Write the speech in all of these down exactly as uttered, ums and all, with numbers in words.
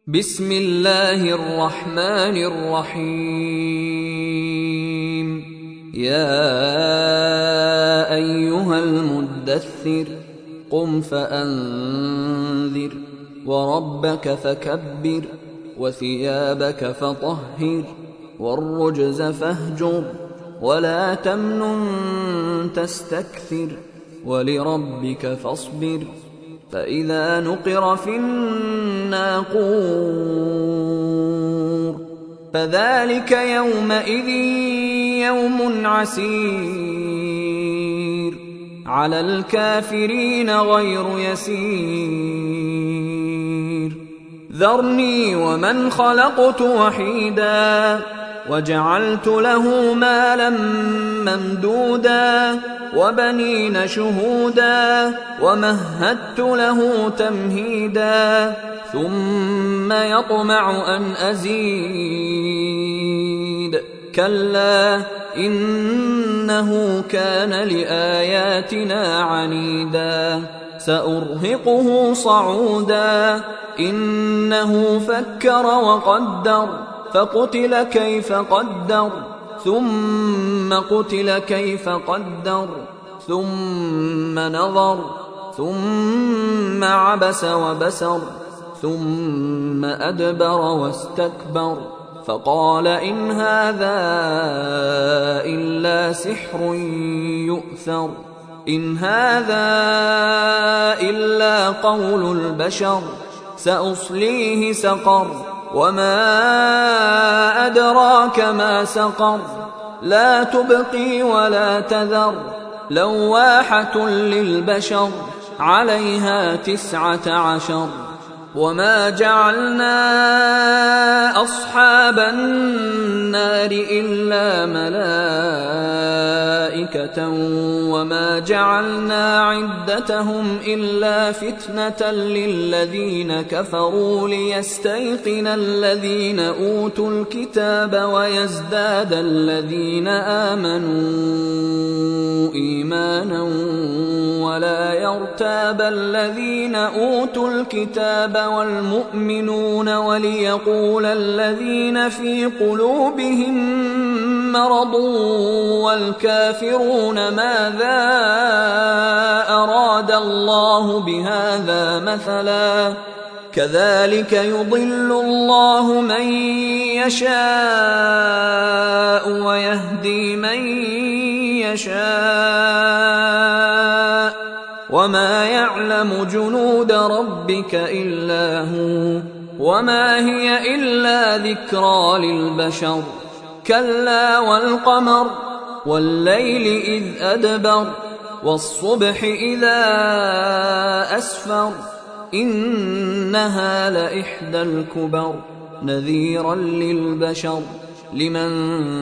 بسم الله الرحمن الرحيم. يا أيها المدثر قم فأنذر وربك فكبر وثيابك فطهر والرجز فاهجر ولا تمنن تستكثر ولربك فاصبر فإذا نقر في الناقور فذلك يومئذ يوم عسير على الكافرين غير يسير. ذرني ومن خلقت وحيدا وجعلت له مالا ممدودا وبنين شهودا ومهدت له تمهيدا ثم يطمع أن أزيد كلا إنه كان لآياتنا عنيدا سأرهقه صعودا إنه فكر وقدر فقتل كيف قدر ثم قتل كيف قدر ثم نظر ثم عبس وبسر ثم أدبر واستكبر فقال إن هذا إلا سحر يؤثر إن هذا إلا قول البشر سأصليه سقر وما أدراك ما سقر لا تبقي ولا تذر لواحة للبشر عليها تسعة عشر. وما جعلنا أصحاب النار إلا ملائكة وما جعلنا عدتهم إلا فتنة للذين كفروا ليستيقن الذين أوتوا الكتاب ويزداد الذين آمنوا إيمانا ولا يرتاب الذين أوتوا الكتاب والمؤمنون وليقول الذين في قلوبهم مرض والكافرون ماذا أراد الله بهذا مثلا كذلك يضل الله من يشاء ويهدي من يشاء وما يعلم جنود ربك إلا هو وما هي إلا ذكرى للبشر. كلا والقمر والليل إذ أدبر والصبح إذا أسفر إنها لإحدى الكبر نذيرا للبشر لمن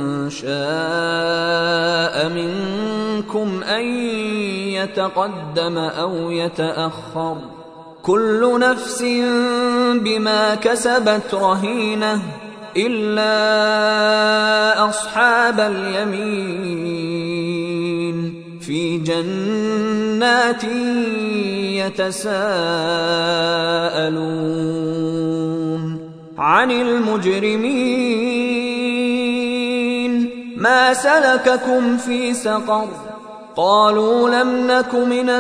شاء منكم أن يتقدم أو يتأخر كل نفس بما كسبت رهينة إلا أصحاب اليمين في جنات يتساءلون عن المجرمين ما سلككم في سقر قالوا لم نك من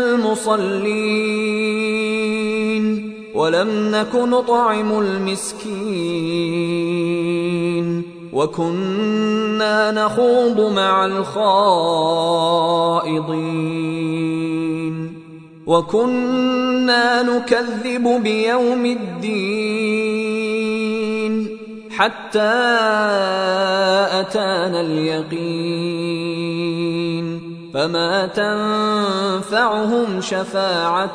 المصلين ولم نك نطعم المسكين وكنا نخوض مع الخائضين وكنا نكذب بيوم الدين حتى أتانا اليقين فما تنفعهم شفاعة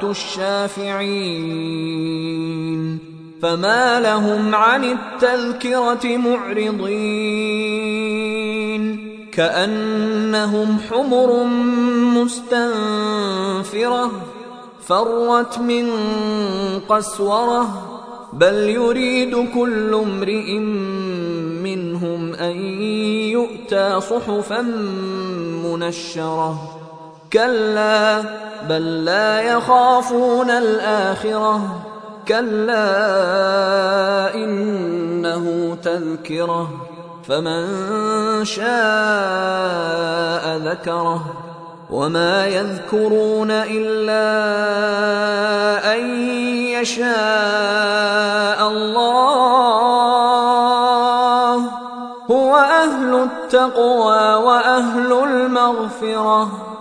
الشافعين فما لهم عن التذكرة معرضين كأنهم حمر مستنفرة فرت من قسورة بل يريد كل امرئ منهم أن يؤتى صحفا منشرة كلا بل لا يخافون الآخرة كلا تذكرة فمن شاء ذكره وما يذكرون إلا أن يشاء الله هو أهل التقوى وأهل المغفرة.